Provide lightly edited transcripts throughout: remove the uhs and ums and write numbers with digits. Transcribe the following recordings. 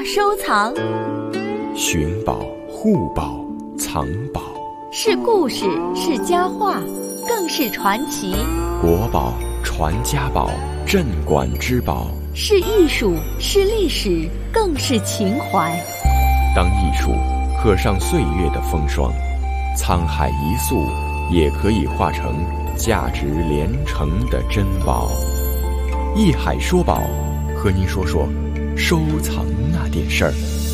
收藏， 寻宝、护宝、藏宝， 是故事，是佳话，更是传奇。 国宝、传家宝、镇馆之宝， 是艺术，是历史，更是情怀。 当艺术刻上岁月的风霜，沧海一粟也可以化成价值连城的珍宝。艺海说宝，和您说说收藏那点事儿。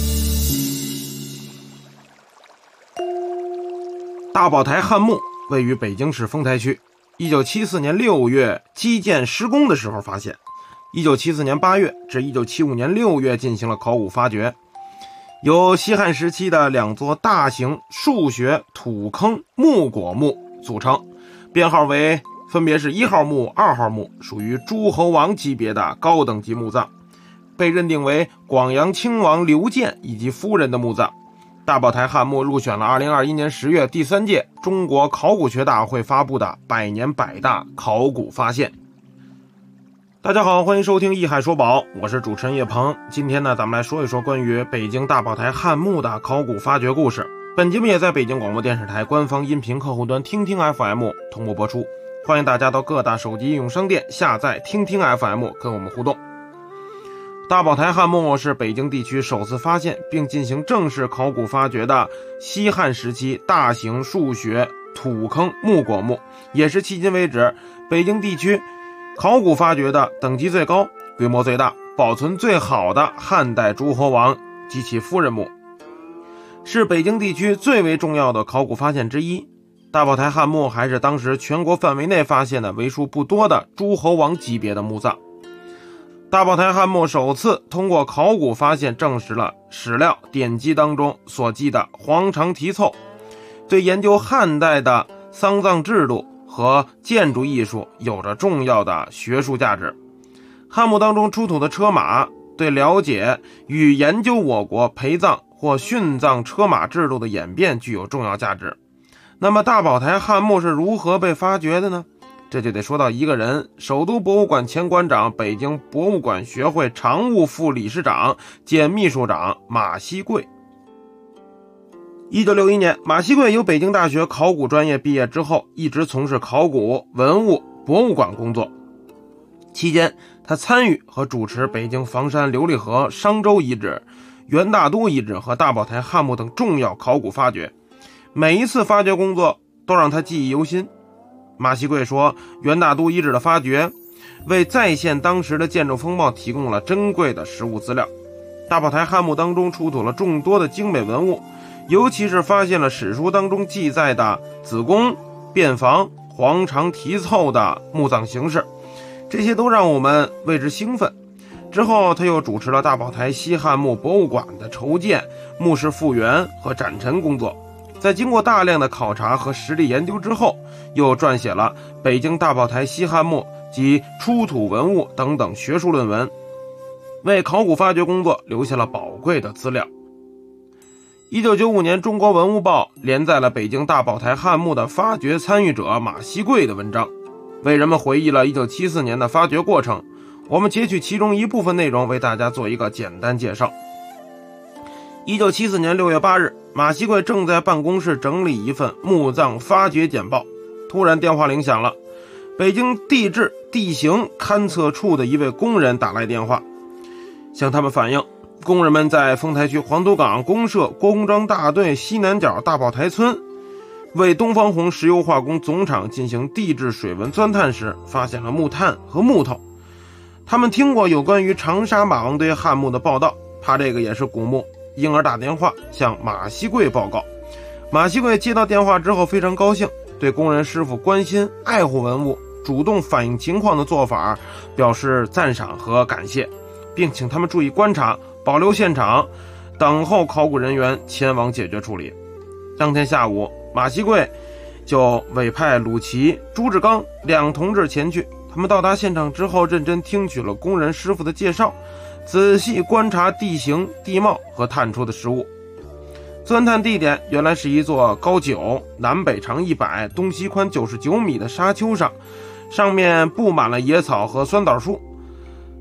大宝台汉墓位于北京市丰台区，1974年6月基建施工的时候发现，1974年8月至1975年6月进行了考古发掘，由西汉时期的2座大型数学土坑木椁墓组成，编号为分别是1号墓、2号墓，属于诸侯王级别的高等级墓葬，被认定为广阳亲王刘建以及夫人的墓葬。大宝台汉墓入选了2021年10月第3届中国考古学大会发布的100年100大考古发现。大家好，欢迎收听艺海说宝，我是主持人叶鹏。今天呢，咱们来说一说关于北京大宝台汉墓的考古发掘故事。本节目也在北京广播电视台官方音频客户端听听 FM 同步播出，欢迎大家到各大手机应用商店下载听听 FM 跟我们互动。大宝台汉墓是北京地区首次发现并进行正式考古发掘的西汉时期大型数学土坑木椁墓，也是迄今为止北京地区考古发掘的等级最高、规模最大、保存最好的汉代诸侯王及其夫人墓，是北京地区最为重要的考古发现之一。大宝台汉墓还是当时全国范围内发现的为数不多的诸侯王级别的墓葬。大宝台汉墓首次通过考古发现证实了史料典籍当中所记的黄肠题凑，对研究汉代的丧葬制度和建筑艺术有着重要的学术价值。汉墓当中出土的车马对了解与研究我国陪葬或殉葬车马制度的演变具有重要价值。那么大宝台汉墓是如何被发掘的呢？这就得说到一个人，首都博物馆前馆长、北京博物馆学会常务副理事长兼秘书长马锡贵。1961年，马锡贵由北京大学考古专业毕业之后，一直从事考古、文物、博物馆工作。期间，他参与和主持北京房山琉璃河商周遗址、元大都遗址和大宝台汉墓等重要考古发掘，每一次发掘工作都让他记忆犹新。马锡贵说，元大都遗址的发掘为再现当时的建筑风貌提供了珍贵的实物资料。大宝台汉墓当中出土了众多的精美文物，尤其是发现了史书当中记载的子宫、便房、黄肠题凑的墓葬形式，这些都让我们为之兴奋。之后他又主持了大宝台西汉墓博物馆的筹建、墓室复原和展陈工作。在经过大量的考察和实地研究之后，又撰写了北京大宝台西汉墓及出土文物等等学术论文，为考古发掘工作留下了宝贵的资料。1995年，中国文物报连载了北京大宝台汉墓的发掘参与者马锡贵的文章，为人们回忆了1974年的发掘过程。我们截取其中一部分内容为大家做一个简单介绍。1974年6月8日，马锡贵正在办公室整理一份墓葬发掘简报，突然电话铃响了。北京地质地形勘测处的一位工人打来电话，向他们反映，工人们在丰台区黄土岗公社郭公庄大队西南角大宝台村为东方红石油化工总厂进行地质水文钻探时，发现了木炭和木头。他们听过有关于长沙马王堆汉墓的报道，怕这个也是古墓，因而打电话向马锡贵报告。马锡贵接到电话之后非常高兴，对工人师傅关心爱护文物、主动反映情况的做法表示赞赏和感谢，并请他们注意观察，保留现场，等候考古人员前往解决处理。当天下午，马锡贵就委派鲁奇、朱志刚2同志前去。他们到达现场之后，认真听取了工人师傅的介绍，仔细观察地形、地貌和探出的实物。钻探地点原来是一座高9、南北长100、东西宽99米的沙丘上面布满了野草和酸枣树。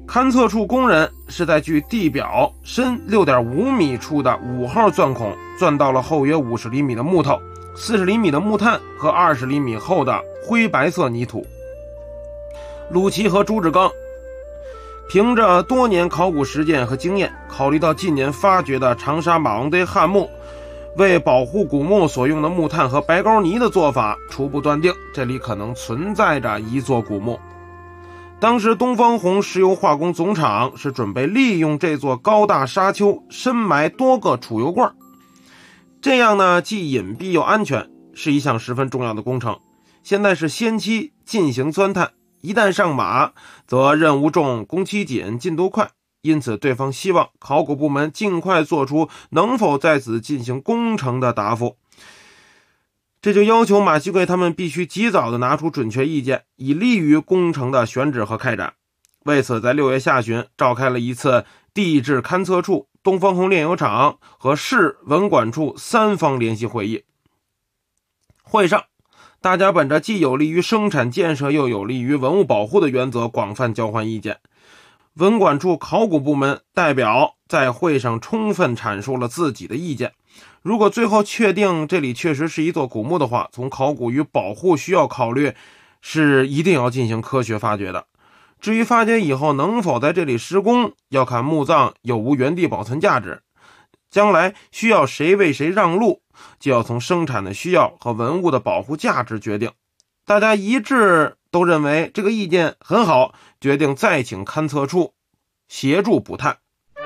勘测处工人是在距地表深 6.5 米处的5号钻孔钻到了厚约50厘米的木头、40厘米的木炭和20厘米厚的灰白色泥土。鲁奇和朱志刚凭着多年考古实践和经验，考虑到近年发掘的长沙马王堆汉墓为保护古墓所用的木炭和白膏泥的做法，初步断定这里可能存在着一座古墓。当时东方红石油化工总厂是准备利用这座高大沙丘深埋多个储油罐，这样呢既隐蔽又安全，是一项十分重要的工程。现在是先期进行钻探，一旦上马则任务重工期紧进度快，因此对方希望考古部门尽快做出能否在此进行工程的答复。这就要求马锡贵他们必须及早的拿出准确意见，以利于工程的选址和开展。为此在6月下旬召开了一次地质勘测处、东方红炼油厂和市文管处3方联席会议。会上大家本着既有利于生产建设又有利于文物保护的原则广泛交换意见。文管处考古部门代表在会上充分阐述了自己的意见。如果最后确定这里确实是一座古墓的话，从考古与保护需要考虑，是一定要进行科学发掘的。至于发掘以后能否在这里施工，要看墓葬有无原地保存价值。将来需要谁为谁让路，就要从生产的需要和文物的保护价值决定。大家一致都认为这个意见很好，决定再请勘测处协助补探。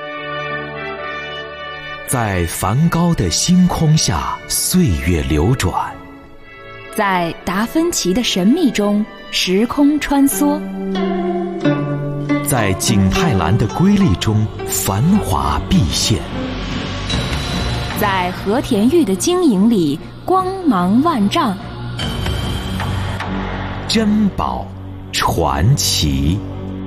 在梵高的星空下，岁月流转； 在达芬奇的神秘中，时空穿梭； 在景泰蓝的瑰丽中，繁华毕现； 在和田玉的晶莹里，光芒万丈。 珍宝传奇。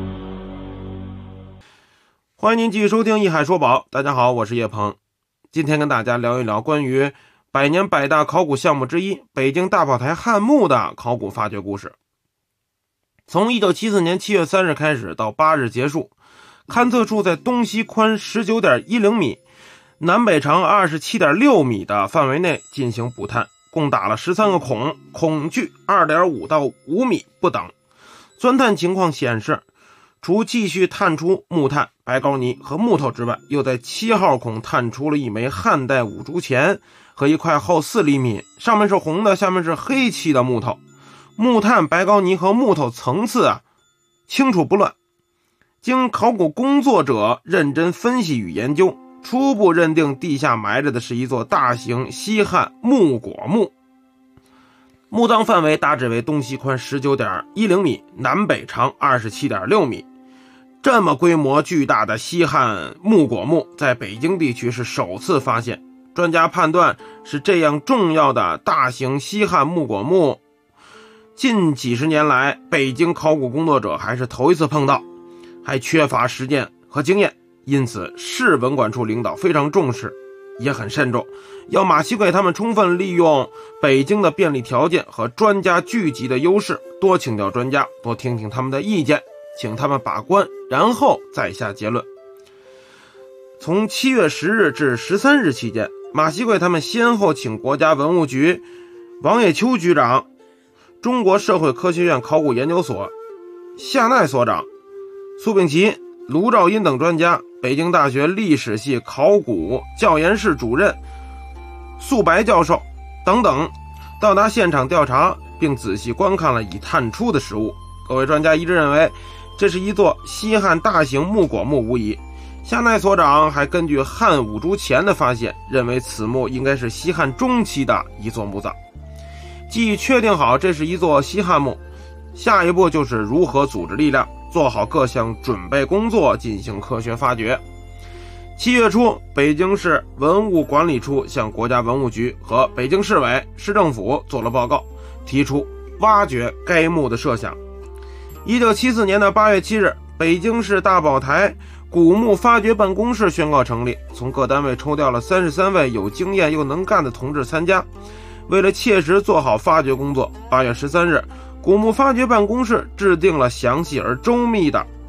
欢迎您继续收听《一海说宝》，大家好，我是叶鹏。今天跟大家聊一聊关于百年百大考古项目之一北京大炮台汉墓的考古发掘故事。从1974年7月3日开始到8日结束，勘测处在东西宽 19.10 米、南北长 27.6 米的范围内进行补探，共打了13个孔，孔距 2.5 到5米不等。钻探情况显示，除继续探出木炭、白膏泥和木头之外，又在7号孔探出了一枚汉代五铢钱和一块厚4厘米、上面是红的下面是黑漆的木头。木炭、白膏泥和木头层次清楚不乱。经考古工作者认真分析与研究，初步认定地下埋着的是一座大型西汉木椁墓。墓葬范围大致为东西宽 19.10 米，南北长 27.6 米。这么规模巨大的西汉木椁墓在北京地区是首次发现，专家判断是这样重要的大型西汉木椁墓，近几十年来北京考古工作者还是头一次碰到，还缺乏实践和经验，因此市文管处领导非常重视，也很慎重，要马锡贵他们充分利用北京的便利条件和专家聚集的优势，多请教专家，多听听他们的意见，请他们把关，然后再下结论。从7月10日至13日期间，马锡贵他们先后请国家文物局王业秋局长、中国社会科学院考古研究所夏奈所长、苏秉琦、卢兆英等专家，北京大学历史系考古教研室主任素白教授等等，到达现场调查，并仔细观看了已探出的实物。各位专家一致认为，这是一座西汉大型木椁墓无疑。夏奈所长还根据汉五铢钱的发现，认为此墓应该是西汉中期的一座墓葬。既确定好这是一座西汉墓，下一步就是如何组织力量，做好各项准备工作，进行科学发掘。7月初，北京市文物管理处向国家文物局和北京市委、市政府做了报告，提出挖掘该墓的设想。1974年的8月7日，北京市大宝台古墓发掘办公室宣告成立，从各单位抽调了33位有经验又能干的同志参加。为了切实做好发掘工作，8月13日，古墓发掘办公室制定了详细而周密的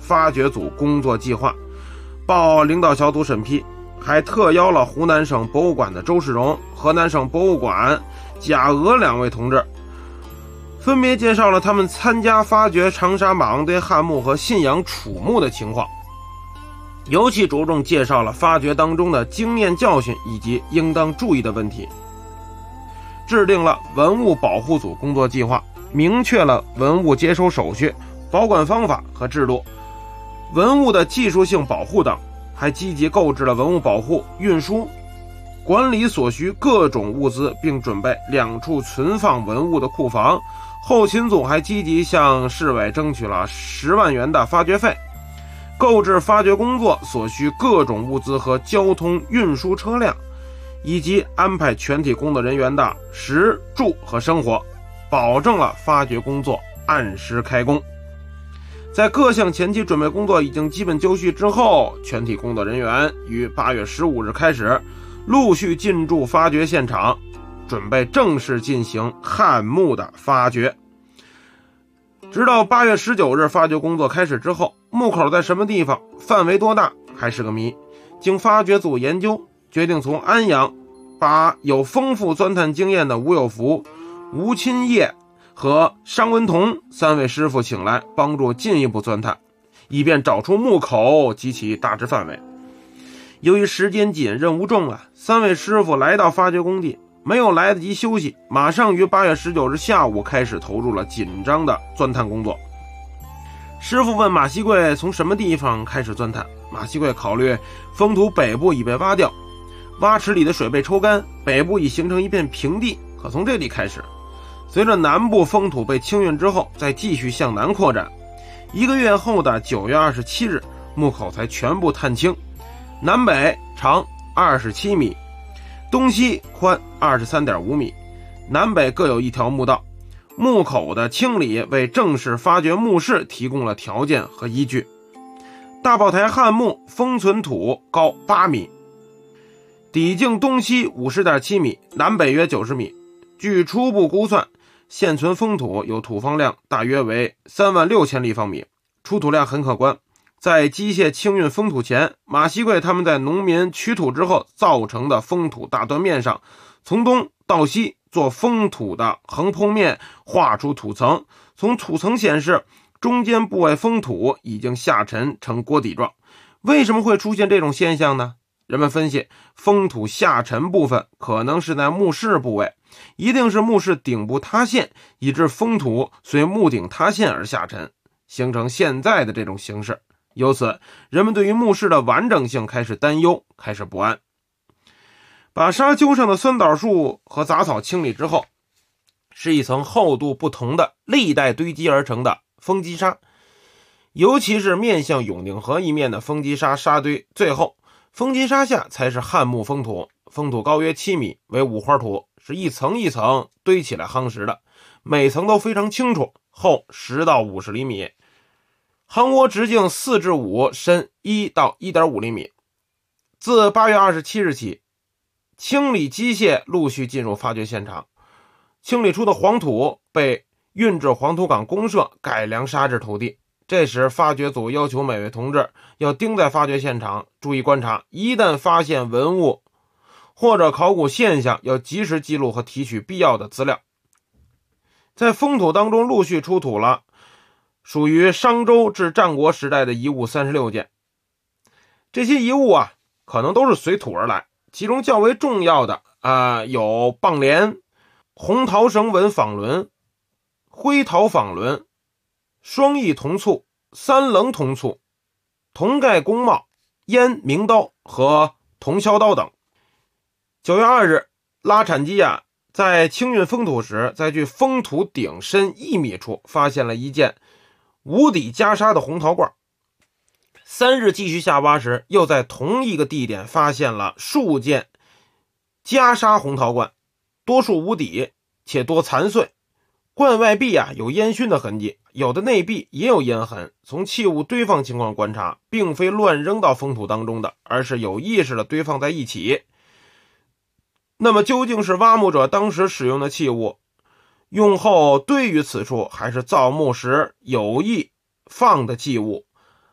发掘组工作计划，报领导小组审批，还特邀了湖南省博物馆的周世荣、河南省博物馆贾娥2位同志，分别介绍了他们参加发掘长沙马王堆汉墓和信阳楚墓的情况，尤其着重介绍了发掘当中的经验教训以及应当注意的问题，制定了文物保护组工作计划，明确了文物接收手续、保管方法和制度、文物的技术性保护等，还积极购置了文物保护、运输、管理所需各种物资，并准备2处存放文物的库房。后勤组还积极向市委争取了10万元的发掘费，购置发掘工作所需各种物资和交通运输车辆，以及安排全体工作人员的食住和生活，保证了发掘工作按时开工。在各项前期准备工作已经基本就绪之后，全体工作人员于8月15日开始陆续进驻发掘现场，准备正式进行汉墓的发掘。直到8月19日发掘工作开始之后，墓口在什么地方、范围多大还是个谜。经发掘组研究，决定从安阳把有丰富钻探经验的吴有福、吴钦业和商文同3位师傅请来，帮助进一步钻探，以便找出墓口及其大致范围。由于时间紧、任务重，3位师傅来到发掘工地，没有来得及休息，马上于8月19日下午开始投入了紧张的钻探工作。师傅问马锡贵从什么地方开始钻探，马锡贵考虑封土北部已被挖掉，挖池里的水被抽干，北部已形成一片平地，可从这里开始。随着南部封土被清运之后，再继续向南扩展。1个月后的9月27日，墓口才全部探清，南北长27米，东西宽23.5米，南北各有1条墓道。墓口的清理为正式发掘墓室提供了条件和依据。大炮台汉墓封存土高8米，底径东西50.7米，南北约90米。据初步估算，现存封土有土方量大约为36000立方米，出土量很可观。在机械清运封土前，马锡贵他们在农民取土之后造成的封土大断面上，从东到西做封土的横剖面，画出土层。从土层显示，中间部位封土已经下沉成锅底状。为什么会出现这种现象呢？人们分析，封土下沉部分可能是在墓室部位，一定是墓室顶部塌陷，以致封土随墓顶塌陷而下沉，形成现在的这种形式。由此，人们对于墓室的完整性开始担忧，开始不安。把沙丘上的酸枣树和杂草清理之后，是一层厚度不同的历代堆积而成的风积沙，尤其是面向永定河一面的风积沙沙堆，最后风积沙下才是汉墓封土，封土高约7米，为五花土，是一层一层堆起来夯实的，每层都非常清楚，厚10到50厘米，夯窝直径4至5，深1到1.5厘米。自8月27日起，清理机械陆续进入发掘现场，清理出的黄土被运至黄土岗公社改良沙质土地。这时发掘组要求每位同志要盯在发掘现场，注意观察，一旦发现文物或者考古现象，要及时记录和提取必要的资料。在封土当中陆续出土了属于商周至战国时代的遗物36件，这些遗物可能都是随土而来，其中较为重要的有棒莲、红陶绳纹纺轮、灰陶纺轮、双翼铜簇、三棱铜簇、铜盖弓帽、烟明刀和铜削刀等。9月2日，拉铲机在清运封土时，在距封土顶深1米处发现了一件无底袈裟的红陶罐。3日继续下挖时，又在同一个地点发现了数件袈裟红陶罐，多数无底，且多残碎。罐外壁有烟熏的痕迹，有的内壁也有烟痕。从器物堆放情况观察，并非乱扔到封土当中的，而是有意识的堆放在一起。那么究竟是挖墓者当时使用的器物，用后堆于此处，还是造墓时有意放的器物，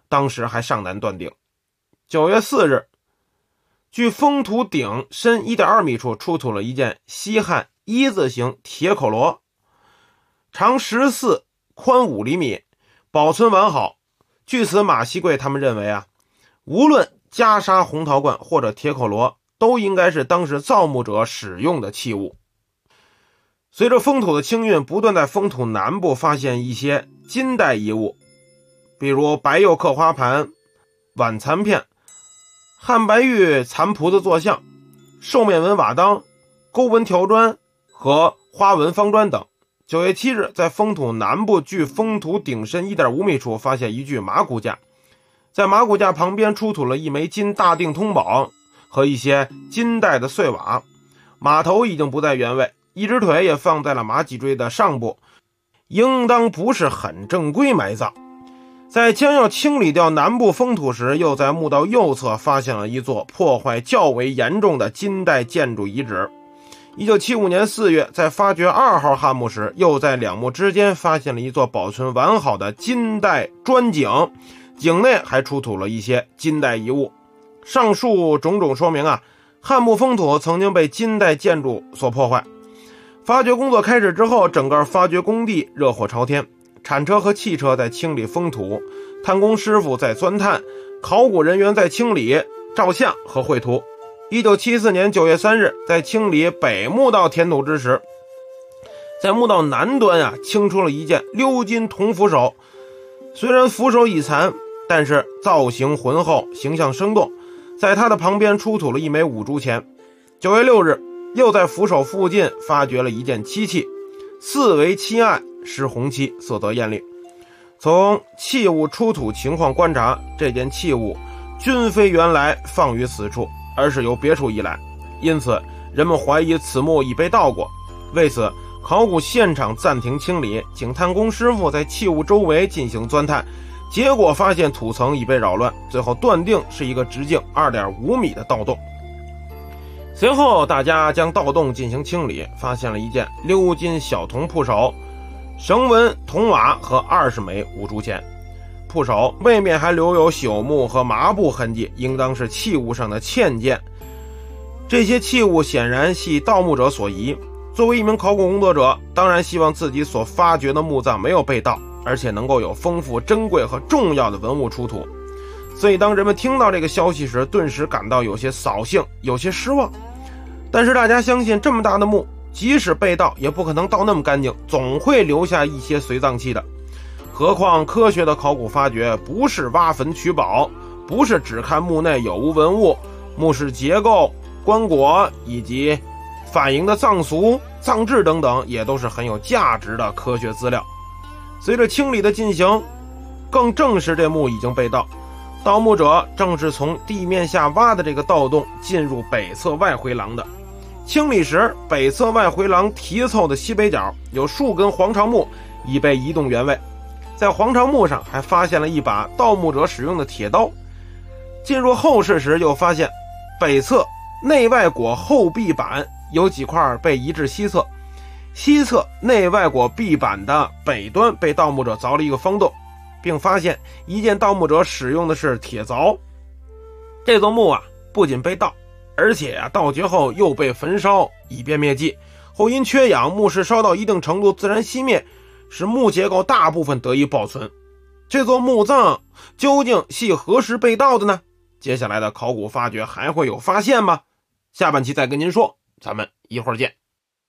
当时还尚难断定。9月4日，距封土顶深 1.2 米处出土了一件西汉一字形铁口螺，长14，宽5厘米，保存完好。据此，马锡贵他们认为无论袈裟红陶罐或者铁口螺，都应该是当时造墓者使用的器物。随着封土的清运，不断在封土南部发现一些金代遗物，比如白釉刻花盘、碗残片、汉白玉残菩萨坐像、兽面纹瓦当、钩纹条砖和花纹方砖等。9月7日，在封土南部距封土顶深 1.5 米处发现一具马骨架，在马骨架旁边出土了一枚金大定通宝和一些金代的碎瓦，马头已经不在原位，一只腿也放在了马脊椎的上部，应当不是很正规埋葬。在将要清理掉南部封土时，又在墓道右侧发现了一座破坏较为严重的金代建筑遗址。1975年4月，在发掘2号汉墓时，又在两墓之间发现了一座保存完好的金代砖井，井内还出土了一些金代遗物。上述种种说明汉墓封土曾经被金代建筑所破坏。发掘工作开始之后，整个发掘工地热火朝天，铲车和汽车在清理封土，探工师傅在钻探，考古人员在清理、照相和绘图。1974年9月3日，在清理北墓道填土之时，在墓道南端清出了一件鎏金铜斧手，虽然斧手已残，但是造型浑厚，形象生动。在它的旁边出土了一枚五铢钱。9月6日，又在斧手附近发掘了一件漆器，四为漆案，施红漆，色泽艳丽。从器物出土情况观察，这件器物均非原来放于此处，而是由别处移来，因此人们怀疑此墓已被盗过。为此，考古现场暂停清理，请探工师傅在器物周围进行钻探，结果发现土层已被扰乱，最后断定是一个直径 2.5 米的盗洞。随后大家将盗洞进行清理，发现了一件鎏金小铜铺手，绳纹铜瓦和20枚五铢钱。铺手背面还留有朽木和麻布痕迹，应当是器物上的嵌件。这些器物显然系盗墓者所遗。作为一名考古工作者，当然希望自己所发掘的墓葬没有被盗，而且能够有丰富珍贵和重要的文物出土。所以当人们听到这个消息时，顿时感到有些扫兴，有些失望。但是大家相信，这么大的墓即使被盗也不可能盗那么干净，总会留下一些随葬器的。何况科学的考古发掘不是挖坟取宝，不是只看墓内有无文物，墓室结构、棺椁以及反映的葬俗、葬制等等，也都是很有价值的科学资料。随着清理的进行，更证实这墓已经被盗。盗墓者正是从地面下挖的这个盗洞进入北侧外回廊的。清理时，北侧外回廊题凑的西北角有数根黄长木已被移动原位，在黄长木上还发现了一把盗墓者使用的铁刀。进入后室时，又发现北侧内外椁后壁板有几块被移至西侧，西侧内外椁壁板的北端被盗墓者凿了一个方洞，并发现一件盗墓者使用的是铁凿。这座墓不仅被盗，而且盗掘后又被焚烧以便灭迹，后因缺氧，墓室烧到一定程度自然熄灭，使墓结构大部分得以保存。这座墓葬究竟系何时被盗的呢？接下来的考古发掘还会有发现吗？下半期再跟您说，咱们一会儿见。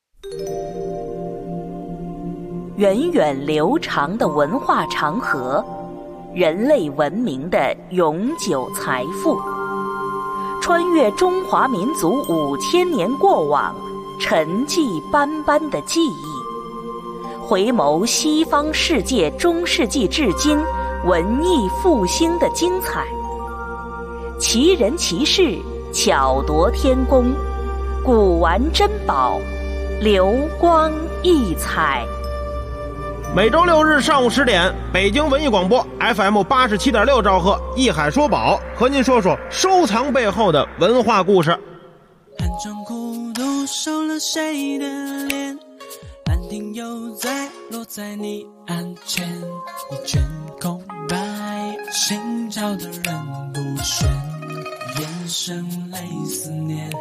源远流长的文化长河，人类文明的永久财富，穿越中华民族5000年过往，沉寂斑斑的记忆，回眸西方世界中世纪至今文艺复兴的精彩，奇人奇事，巧夺天工，古玩珍宝，流光溢彩。 每周6日上午10点，北京文艺广播 FM 87.6兆赫，艺海说宝，和您说说收藏背后的文化故事。 寒窗孤独收了谁的脸，兰亭又在落在你案前，一卷空白，心吵的人不选，眼神泪思念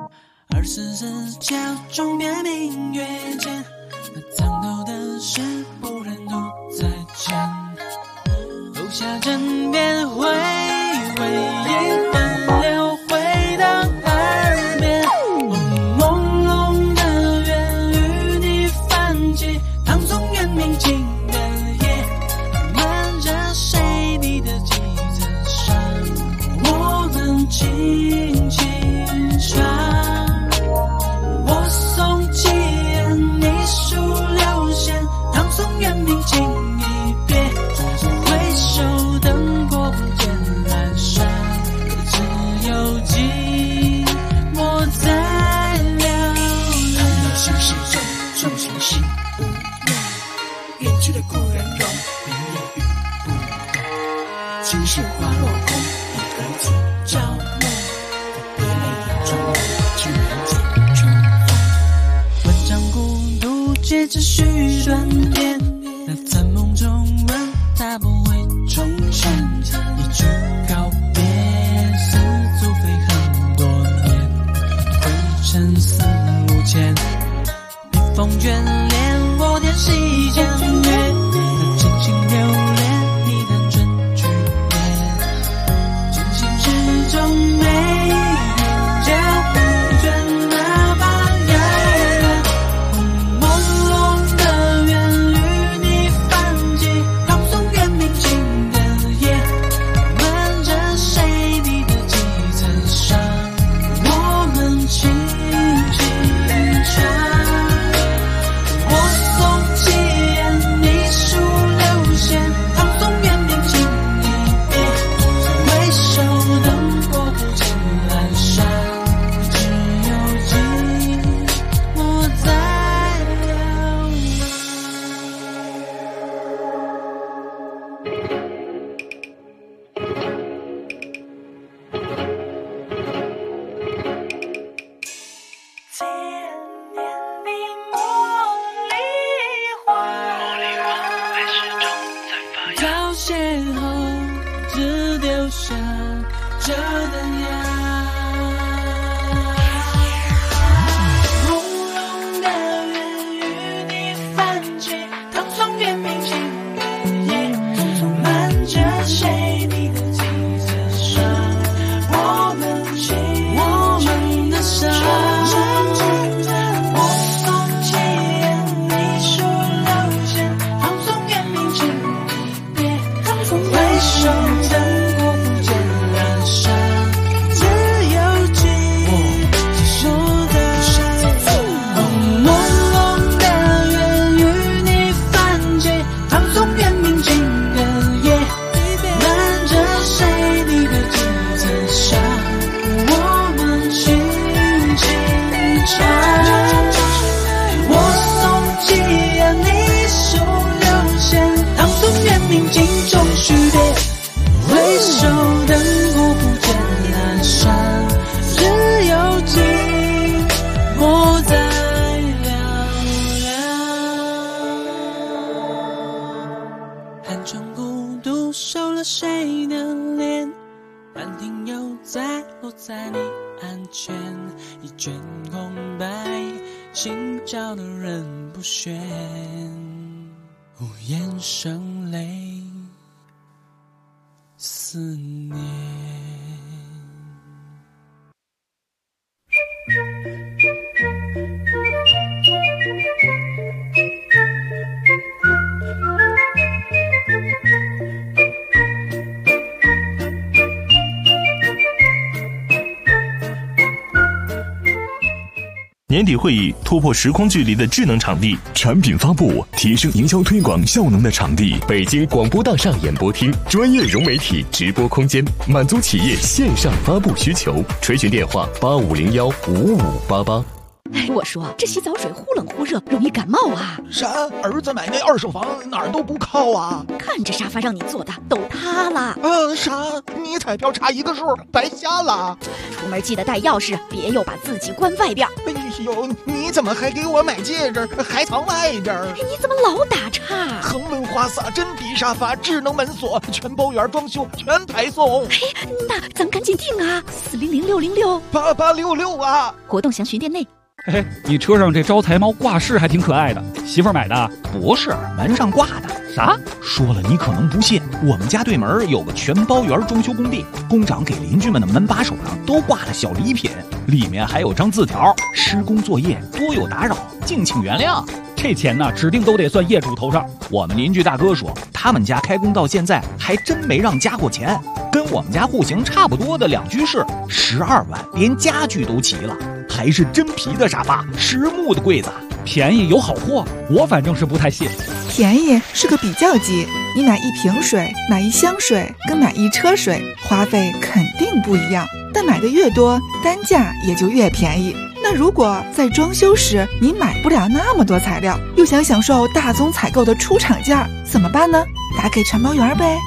，24时桥中边明月间，那藏头的事不忍独再讲，留下枕边回味一分流回到耳边，朦胧的愿与你泛起，唐宋元明清的夜，漫着谁你的记册上，我们轻轻唱，我送七言，你数六弦，唐宋元明清一别，回首灯火不见阑珊，只有寂寞在流浪。心事重，重情心无怨，远去的故人容，明夜雨不懂，青石花落空，一儿子朝暮，别泪眼中去难解春风。文章孤独借着许短篇，那在梦中问他不会重现，一句告别似足飞很多年，灰尘四目前，笔锋眷恋我点细江月，那真情留恋你单纯去念，真心之中没人叫不倦那把遥远，朦胧的愿与你泛起，唐宋元明清的夜，漫着谁你的记册上，我们轻轻唱，我送七言，你数六弦，唐宋元明清一别，回首灯火不见阑珊，只有寂寞在流浪。千年你茉莉花，还始终在发芽。凋谢后，只丢下这灯芽。朦胧的愿与你泛起，唐宋元明清的夜，漫着谁你的记册上，我们的伤。我送七言，你数六弦，唐宋元明清一别，回首灯火不见阑珊，只有寂寞在朦胧的愿与你泛起，唐宋元明清的夜，漫着谁你的记册上，我们轻轻唱，我送七言，你数六弦，唐宋元明清中许别，回首灯火不见阑珊，只有寂寞在嘹亮。寒窗孤独收了谁的脸，兰亭又再落在你案前，一卷空白，心照的人不选，无言声泪思念。 年底会议突破时空距离的智能场地， 产品发布提升营销推广效能的场地， 北京广播大厦演播厅专业融媒体直播空间，满足企业线上发布需求。垂询电话85015588。 我说这洗澡水忽冷忽热，容易感冒啊。 啥？儿子买那二手房哪儿都不靠啊。 看这沙发让你坐的都塌了。 啥？你彩票差一个数，白瞎了。 出门记得带钥匙，别又把自己关外边。 哎呦，你怎么还给我买戒指，还藏外边？ 你怎么老打岔？ 恒温花洒、真皮沙发、智能门锁、全包圆装修，全排送。 那咱赶紧订啊！400-666-8866 啊！ 活动详询店内。 你车上这招财猫挂饰还挺可爱的，媳妇儿买的？ 不是，门上挂的。 啥？ 说了你可能不信，我们家对门有个全包圆装修工地，工长给邻居们的门把手上都挂了小礼品，里面还有张字条：施工作业多有打扰，敬请原谅。 这钱呢，指定都得算业主头上。 我们邻居大哥说，他们家开工到现在还真没让加过钱，跟我们家户型差不多的2居室，12万，连家具都齐了，还是真皮的沙发，实木的柜子， 便宜有好货，我反正是不太信。 便宜是个比较级，你买1瓶水、买1箱水跟买1车水，花费肯定不一样，但买的越多，单价也就越便宜。那如果在装修时你买不了那么多材料，又想享受大宗采购的出厂价，怎么办呢？打给全包圆呗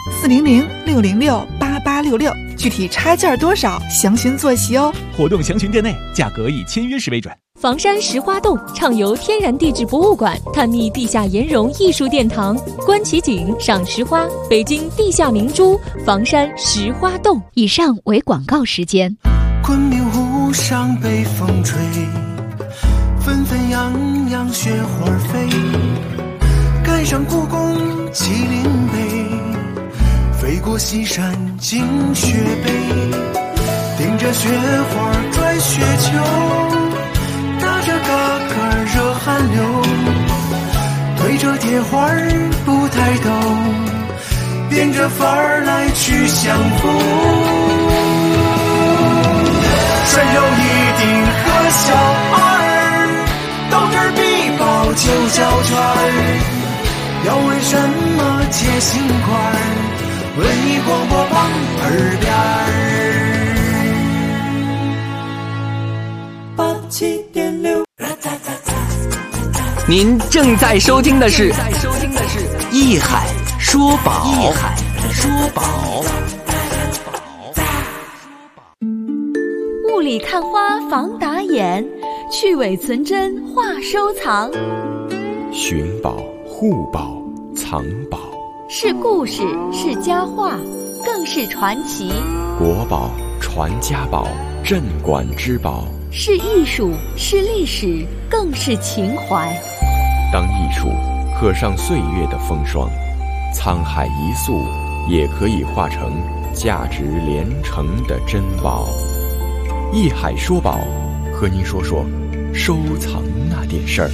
，400-666-8866，具体差价多少，详询坐席哦。 活动详询店内，价格以签约时为准。 房山石花洞畅游天然地质博物馆，探秘地下岩溶艺术殿堂，观奇景，赏石花，北京地下明珠房山石花洞。 以上为广告时间。 昆明湖上北风吹，纷纷扬扬雪花飞，赶上故宫麒麟碑，飞过西山进雪碑，顶着雪花转雪球，打着嘎嘎热汗流，推着铁环不抬头，变着法儿来去相逢。山有一定和小二，斗智必报9角圈，要问什么解心宽，文艺广播榜耳边87.6。 您正在收听的是艺海说宝。艺海说宝。 雾里看花防打眼，去伪存真话收藏。 寻宝、护宝、藏宝， 是故事，是佳话，更是传奇。 国宝、传家宝、镇馆之宝， 是艺术，是历史，更是情怀。 当艺术刻上岁月的风霜，沧海一粟也可以化成价值连城的珍宝。艺海说宝，和您说说收藏那点事儿。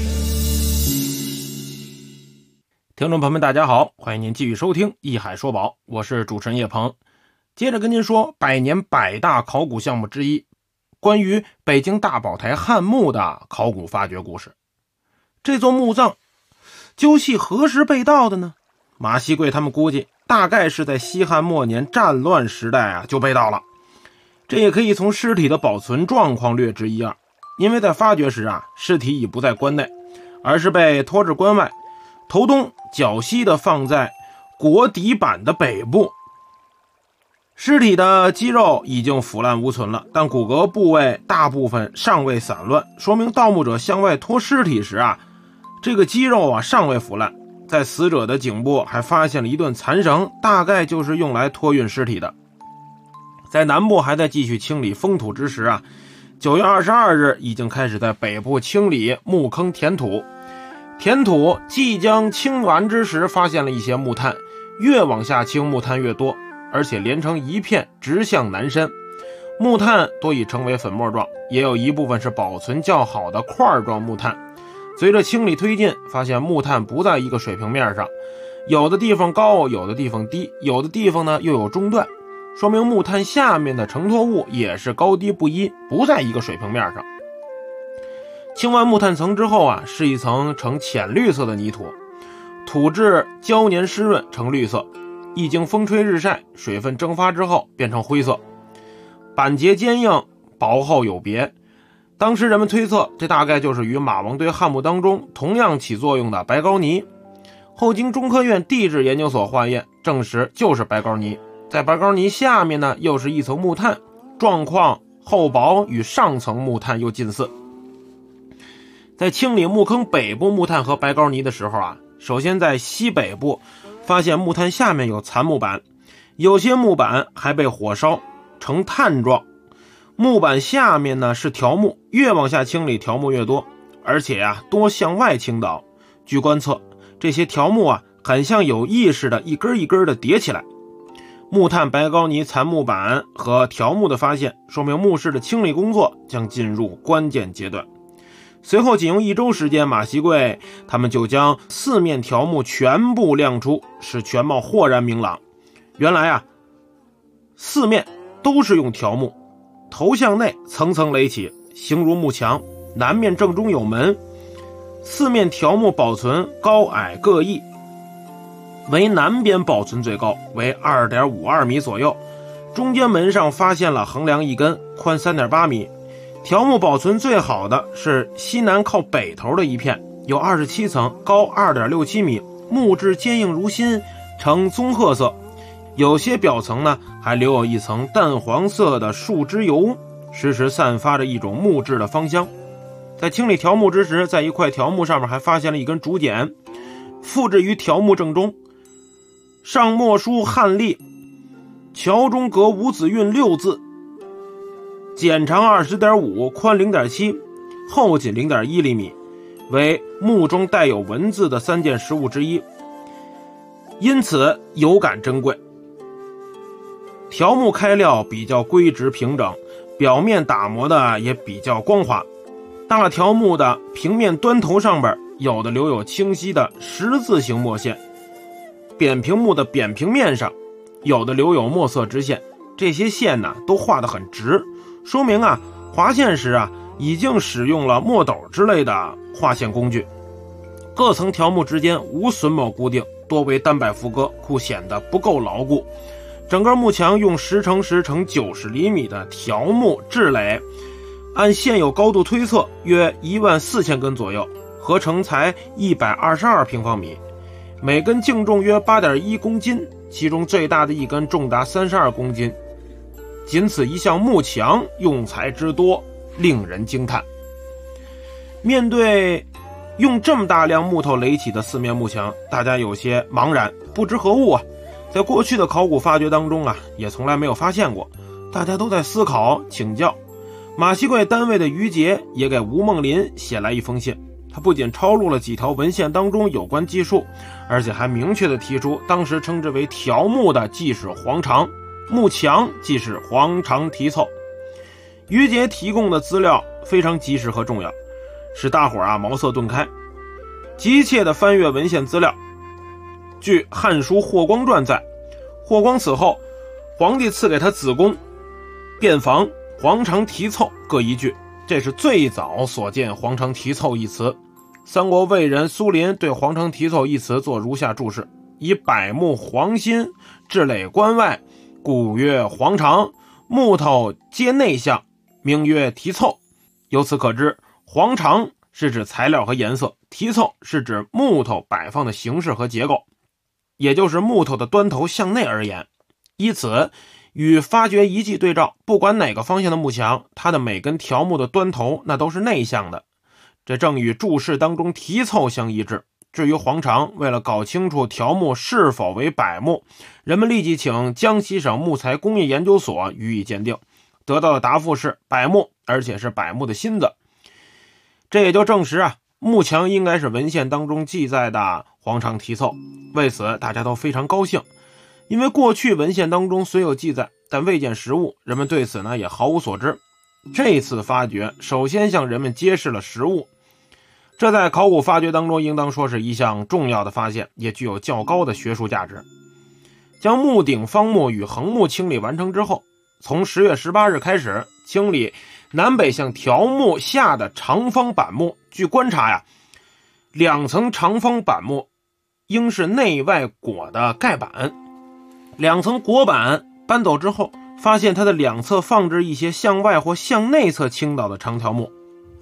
听众朋友们大家好，欢迎您继续收听艺海说宝，我是主持人叶鹏。接着跟您说百年百大考古项目之一，关于北京大宝台汉墓的考古发掘故事。这座墓葬究系何时被盗的呢？马锡贵他们估计大概是在西汉末年战乱时代就被盗了。这也可以从尸体的保存状况略知一二，因为在发掘时尸体已不在关内，而是被拖至关外，头东脚西的放在国底板的北部。尸体的肌肉已经腐烂无存了，但骨骼部位大部分尚未散乱，说明盗墓者向外拖尸体时这个肌肉尚未腐烂。在死者的颈部还发现了一段残绳，大概就是用来托运尸体的。在南部还在继续清理封土之时9月22日已经开始在北部清理墓坑填土。填土即将清完之时，发现了一些木炭，越往下清木炭越多，而且连成一片直向南伸。木炭多已成为粉末状，也有一部分是保存较好的块状木炭。随着清理推进，发现木炭不在一个水平面上，有的地方高，有的地方低，有的地方呢又有中断，说明木炭下面的承托物也是高低不一，不在一个水平面上。清完木炭层之后是一层呈浅绿色的泥土，土质胶黏湿润呈绿色，一经风吹日晒，水分蒸发之后变成灰色，板结坚硬，薄厚有别。 当时人们推测，这大概就是与马王堆汉墓当中同样起作用的白膏泥。后经中科院地质研究所化验，证实就是白膏泥。在白膏泥下面呢，又是一层木炭，状况厚薄与上层木炭又近似。在清理墓坑北部木炭和白膏泥的时候啊，首先在西北部发现木炭下面有残木板，有些木板还被火烧成炭状。木板下面呢是条木，越往下清理条木越多，而且多向外倾倒。据观测，这些条木很像有意识的一根一根的叠起来。木炭、白膏泥、残木板和条木的发现，说明墓室的清理工作将进入关键阶段。随后仅用1周时间，马锡贵他们就将4面条木全部亮出，使全貌豁然明朗。原来4面都是用条木，头向内层层垒起，形如幕墙，南面正中有门。4面条木保存高矮各异，为南边保存最高，为 2.52 米左右。中间门上发现了横梁1根，宽 3.8 米。条木保存最好的是西南靠北头的一片，有27层，高 2.67 米，木质坚硬如新，呈棕褐色。有些表层呢还留有一层淡黄色的树脂油，时时散发着一种木质的芳香。在清理条木之时，在一块条木上面还发现了一根竹简，附置于条木正中，上墨书汉隶，桥中阁五子韵6字，简长 20.5， 宽 0.7， 厚仅 0.1 厘米，为墓中带有文字的3件实物之一，因此有感珍贵。条木开料比较规直平整，表面打磨的也比较光滑。大条木的平面端头上边有的留有清晰的十字形墨线，扁平木的扁平面上有的留有墨色直线，这些线呢都画得很直，说明划线时已经使用了墨斗之类的划线工具。各层条木之间无榫卯固定，多为单摆副歌，故显得不够牢固。整个墓墙用10乘10乘90厘米的条木制垒，按现有高度推测约14000根左右，合成才122平方米，每根净重约 8.1 公斤，其中最大的一根重达32公斤。仅此一项木墙用材之多，令人惊叹。面对用这么大量木头垒起的4面木墙，大家有些茫然，不知何物在过去的考古发掘当中也从来没有发现过，大家都在思考请教。马锡贵单位的于杰也给吴梦麟写来一封信，他不仅抄录了几条文献当中有关记述，而且还明确地提出当时称之为条木的既是黄肠，木墙即是黄肠题凑。于杰提供的资料非常及时和重要，使大伙茅塞顿开。急切地翻阅文献资料，据《汉书·霍光传》载，霍光死后，皇帝赐给他子宫、便房、黄肠题凑各一句，这是最早所见黄肠题凑一词。三国魏人苏林对黄肠题凑一词做如下注释：以柏木黄心制垒关外，故曰黄肠，木头皆内向，名曰题凑。由此可知，黄肠是指材料和颜色，题凑是指木头摆放的形式和结构，也就是木头的端头向内而言。以此与发掘遗迹对照，不管哪个方向的木墙，它的每根条木的端头那都是内向的，这正与注释当中题凑相一致。至于黄肠，为了搞清楚条木是否为柏木，人们立即请江西省木材工业研究所予以鉴定，得到的答复是柏木，而且是柏木的芯子。这也就证实木墙应该是文献当中记载的黄肠题凑。为此大家都非常高兴，因为过去文献当中虽有记载，但未见实物，人们对此呢也毫无所知。这次发掘首先向人们揭示了实物，这在考古发掘当中应当说是一项重要的发现，也具有较高的学术价值。将木顶方木与横木清理完成之后，从10月18日开始清理南北向条木下的长方板木。据观察2层长方板木应是内外裹的盖板，2层裹板搬走之后，发现它的两侧放置一些向外或向内侧倾倒的长条木，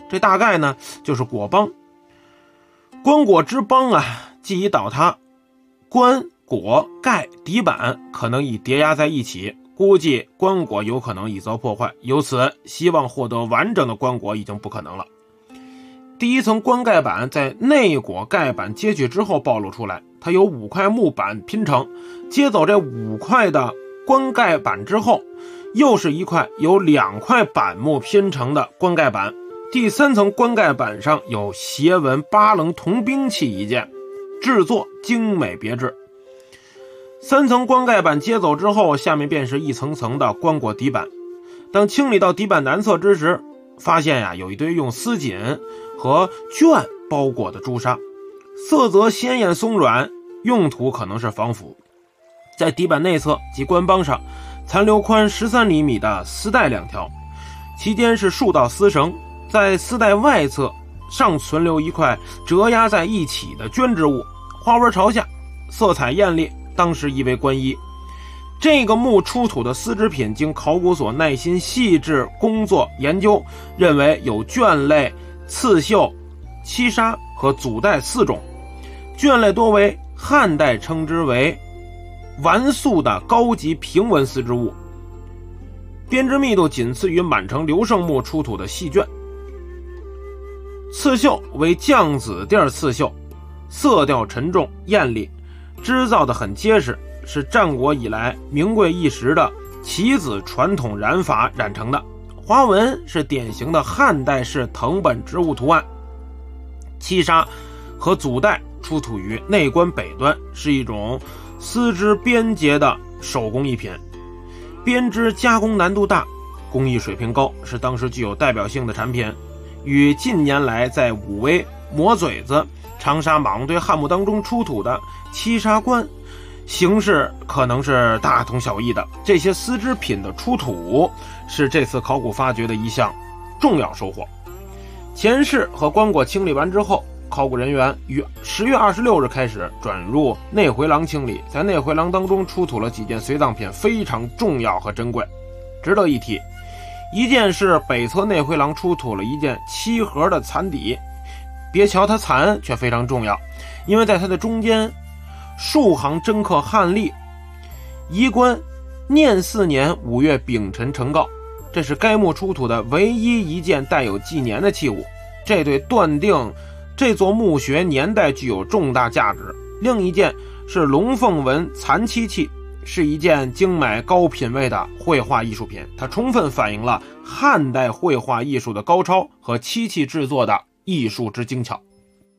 这大概呢就是果帮。棺椁之帮啊，既已倒塌，棺、椁、盖、底板可能已叠压在一起，估计棺椁有可能已遭破坏，由此希望获得完整的棺椁已经不可能了。第一层棺盖板在内椁盖板接取之后暴露出来，它由5块木板拼成，接走这5块的棺盖板之后，又是一块由2块板木拼成的棺盖板。第3层棺盖板上有斜纹8棱铜兵器一件，制作精美别致。3层棺盖板接走之后，下面便是一层层的棺椁底板。当清理到底板南侧之时，发现有一堆用丝锦和绢包裹的朱砂，色泽鲜艳松软，用途可能是防腐。在底板内侧及棺帮上残留宽13厘米的丝带2条，其间是数道丝绳，在丝带外侧尚存留一块折压在一起的绢织物，花纹朝下，色彩艳丽，当时疑为棺衣。这个墓出土的丝织品经考古所耐心细致工作研究，认为有绢类、刺绣、漆纱和组带4种。绢类多为汉代称之为完素的高级平纹丝织物，编织密度仅次于满城刘胜墓出土的细绢。刺绣为酱紫地刺绣，色调沉重艳丽，织造的很结实，是战国以来名贵一时的棋子传统染法染成的。花纹是典型的汉代式藤本植物图案。漆纱和组带出土于内棺北端，是一种丝织编结的手工艺品，编织加工难度大，工艺水平高，是当时具有代表性的产品，与近年来在武威、磨嘴子、长沙马王堆汉墓当中出土的漆纱棺形式可能是大同小异的。这些丝织品的出土是这次考古发掘的一项重要收获。前室和棺椁清理完之后，考古人员于10月26日开始转入内回廊清理，在内回廊当中出土了几件随葬品，非常重要和珍贵。值得一提，一件是北侧内回廊出土了一件漆盒的残底，别瞧它残，却非常重要，因为在它的中间数行真刻汉历，仪官念4年5月丙辰成告，这是该墓出土的唯一一件带有纪年的器物，这对断定这座墓穴年代具有重大价值。另一件是龙凤纹残漆器，是一件精美高品位的绘画艺术品，它充分反映了汉代绘画艺术的高超和漆器制作的艺术之精巧。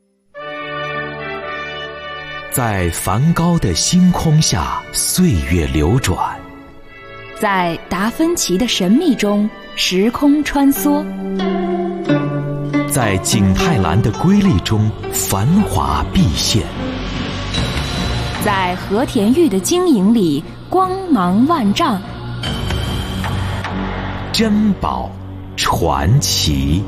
在梵高的星空下，岁月流转； 在达芬奇的神秘中，时空穿梭； 在景泰蓝的瑰丽中，繁华毕现； 在和田玉的晶莹里，光芒万丈。 珍宝传奇。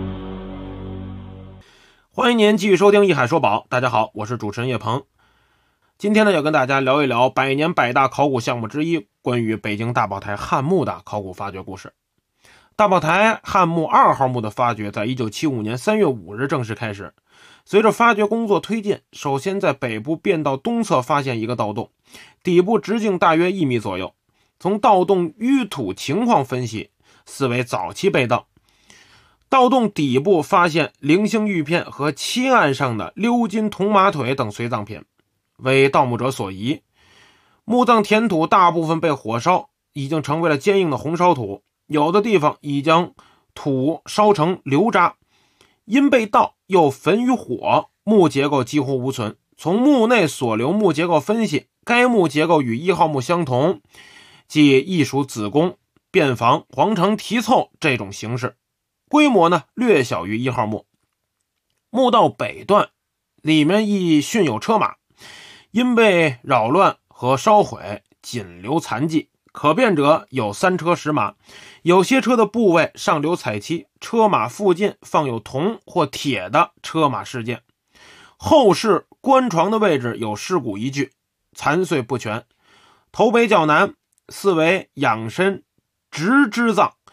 欢迎您继续收听《一海说宝》，大家好，我是主持人叶鹏。今天呢，要跟大家聊一聊100年百大考古项目之一，关于北京大宝台汉墓的考古发掘故事。大宝台汉墓2号墓的发掘在1975年3月5日正式开始。随着发掘工作推进，首先在北部便道东侧发现一个盗洞，底部直径大约1米左右。从盗洞淤土情况分析，似为早期被盗。盗洞底部发现零星玉片和漆案上的鎏金铜马腿等随葬品，为盗墓者所遗。墓葬填土大部分被火烧，已经成为了坚硬的红烧土，有的地方已将土烧成流渣。因被盗又焚于火，墓结构几乎无存。从墓内所留墓结构分析，该墓结构与1号墓相同，即亦属子宫、便房、皇城题凑这种形式，规模呢略小于1号墓。墓道北段里面亦训有车马，因被扰乱和烧毁，仅留残迹。可辨者有3车10马，有些车的部位上留彩漆，车马附近放有铜或铁的车马饰件。后室棺床的位置有尸骨一具，残碎不全。头北较南，似为仰身直肢葬，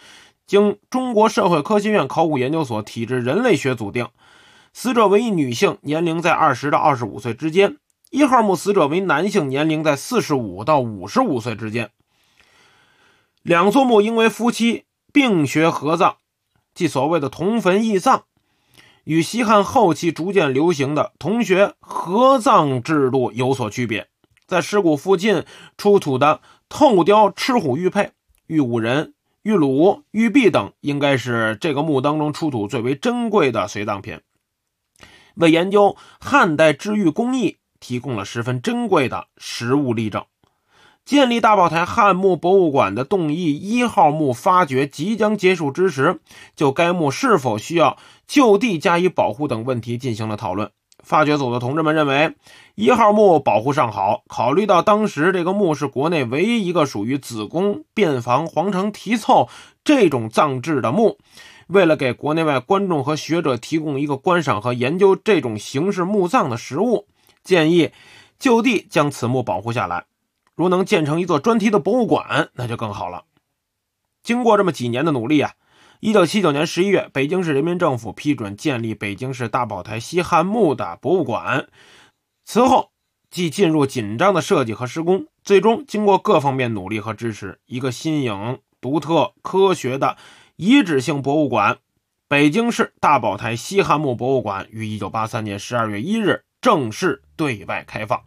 经中国社会科学院考古研究所体质人类学组定，死者为一女性，年龄在20到25岁之间；1号墓死者为男性，年龄在45到55岁之间。两座墓因为夫妻并穴合葬，即所谓的同坟异葬，与西汉后期逐渐流行的同穴合葬制度有所区别。在尸骨附近出土的透雕赤虎玉佩、玉五人、玉鲁、玉璧等，应该是这个墓当中出土最为珍贵的随葬品，为研究汉代制玉工艺提供了十分珍贵的实物例证。建立大宝台汉墓博物馆的动议1号墓发掘即将结束之时，就该墓是否需要就地加以保护等问题进行了讨论。发掘组的同志们认为1号墓保护尚好，考虑到当时这个墓是国内唯一一个属于子宫、便房、皇城题凑这种葬制的墓，为了给国内外观众和学者提供一个观赏和研究这种形式墓葬的实物，建议就地将此墓保护下来。如能建成一座专题的博物馆，那就更好了。经过这么几年的努力1979年11月，北京市人民政府批准建立北京市大宝台西汉墓的博物馆。此后即进入紧张的设计和施工，最终经过各方面努力和支持，一个新颖、独特、科学的遗址性博物馆——北京市大宝台西汉墓博物馆于1983年12月1日正式对外开放。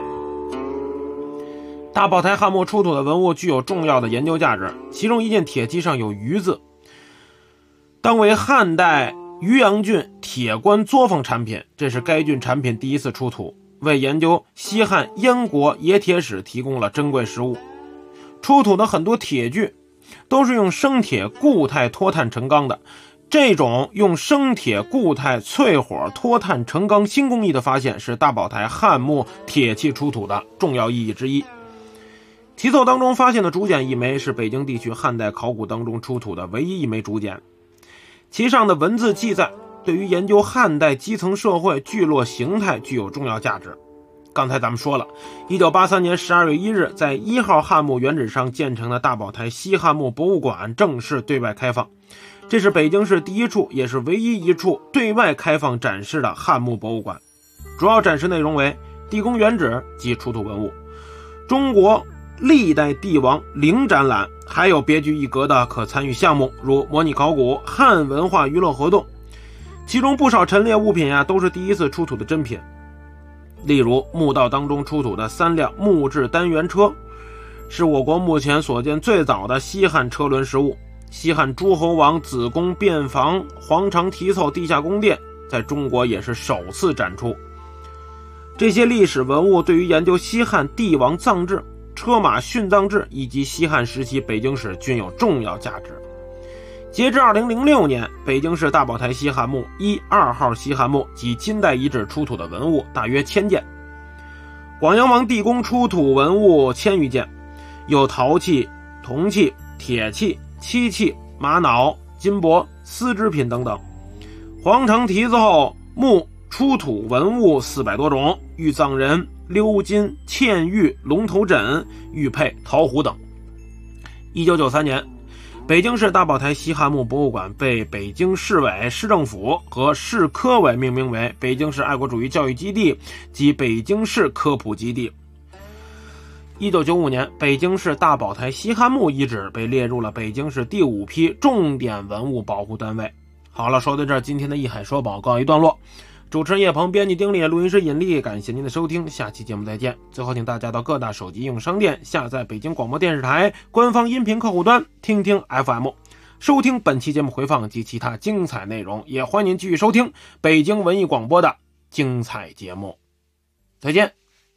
大宝台汉墓出土的文物具有重要的研究价值，其中一件铁器上有鱼字，当为汉代渔阳郡铁棺作坊产品，这是该郡产品第一次出土，为研究西汉燕国冶铁史提供了珍贵实物。出土的很多铁具都是用生铁固态脱碳成钢的，这种用生铁固态淬火脱碳成钢新工艺的发现，是大宝台汉墓铁器出土的重要意义之一。题凑当中发现的竹简一枚，是北京地区汉代考古当中出土的唯一一枚竹简，其上的文字记载对于研究汉代基层社会聚落形态具有重要价值。刚才咱们说了，1983年12月1日在1号汉墓原址上建成的大宝台西汉墓博物馆正式对外开放，这是北京市第一处也是唯一一处对外开放展示的汉墓博物馆。主要展示内容为地宫原址及出土文物、中国历代帝王陵展览，还有别具一格的可参与项目，如模拟考古、汉文化娱乐活动。其中不少陈列物品都是第一次出土的珍品，例如墓道当中出土的3辆木质单元车，是我国目前所见最早的西汉车轮实物。西汉诸侯王子宫、便房、皇城题凑地下宫殿在中国也是首次展出。这些历史文物对于研究西汉帝王葬制、车马殉葬制以及西汉时期北京市均有重要价值。截至2006年，北京市大宝台西汉墓1、2号西汉墓及金代遗址出土的文物大约1000件，广阳王地宫出土文物1000余件，有陶器、铜器、铁器、漆器、玛瑙、金箔、丝织品等等。皇城题凑墓出土文物400多种，玉葬人、鎏金、嵌玉、龙头枕、玉佩、陶壶等。1993年，北京市大宝台西汉墓博物馆被北京市委、市政府和市科委命名为北京市爱国主义教育基地及北京市科普基地。1995年，北京市大宝台西汉墓遗址被列入了北京市第5批重点文物保护单位。好了，说到这儿，今天的一海说宝告一段落。主持人叶鹏，编辑丁力，录音师尹力，感谢您的收听，下期节目再见。最后请大家到各大手机应用商店下载北京广播电视台官方音频客户端听听 FM， 收听本期节目回放及其他精彩内容，也欢迎您继续收听北京文艺广播的精彩节目。再见。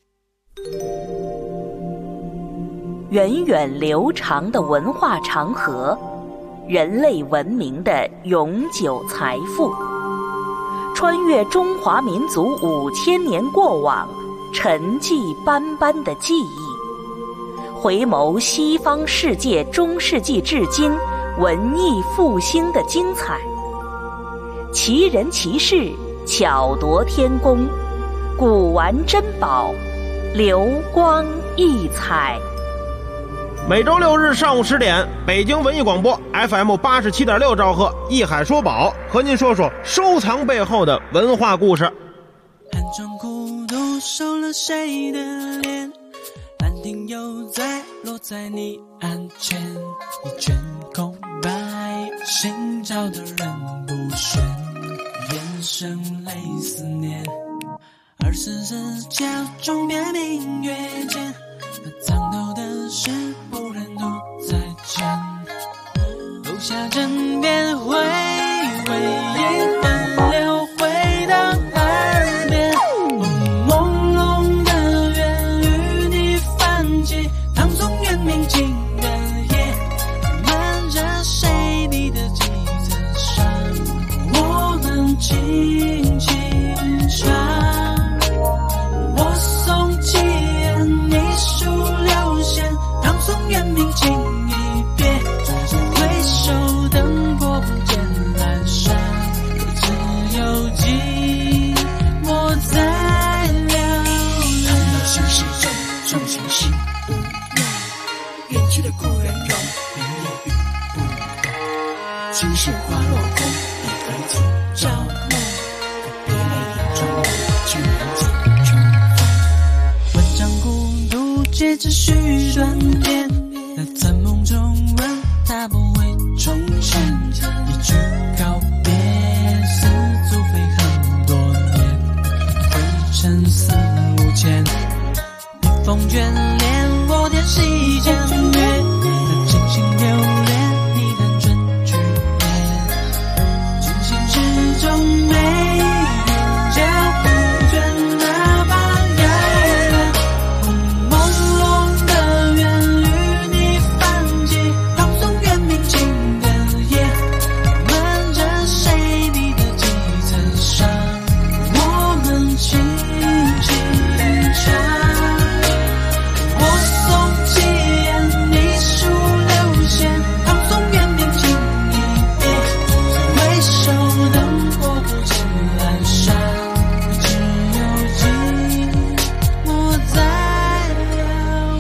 源远流长的文化长河，人类文明的永久财富，穿越中华民族5000年过往，沉寂斑斑的记忆，回眸西方世界中世纪至今文艺复兴的精彩，奇人奇事，巧夺天工，古玩珍宝，流光溢彩。 每周6日上午10点，北京文艺广播 FM 87.6兆赫，艺海说宝和您说说收藏背后的文化故事。 暗中孤独收了谁的脸，兰亭又在落在你案前，一卷空白，寻找的人不选，眼神泪思念，24日家中边明月间，那藏头的事不忍独再见，留下枕边回味一分流回到耳边，朦胧的缘与你泛起，唐宋元明清的夜，漫着谁你的几层山，我们轻轻唱，我送起你数流线，唐宋元明清一别，回首灯火不见阑珊，只有寂寞在流浪。谈到心事重，重情系无言，远去的故人永远也遇不到，情是花落空，一而尽朝暮，别泪眼中去难解重逢，万丈孤独皆只须断点，在梦中问他不会重现，一句告别似足飞很多年，灰尘四五千，逆风眷恋我天西江月，那真心留恋你看春去年，君心之中没人叫不倦那把遥远，朦胧的缘与你泛起，唐宋元明清的夜，漫着谁你的几层伤，我们轻轻唱，我送起你数流线，唐宋元明清一别，回首灯火不见阑珊，只有寂寞在流浪。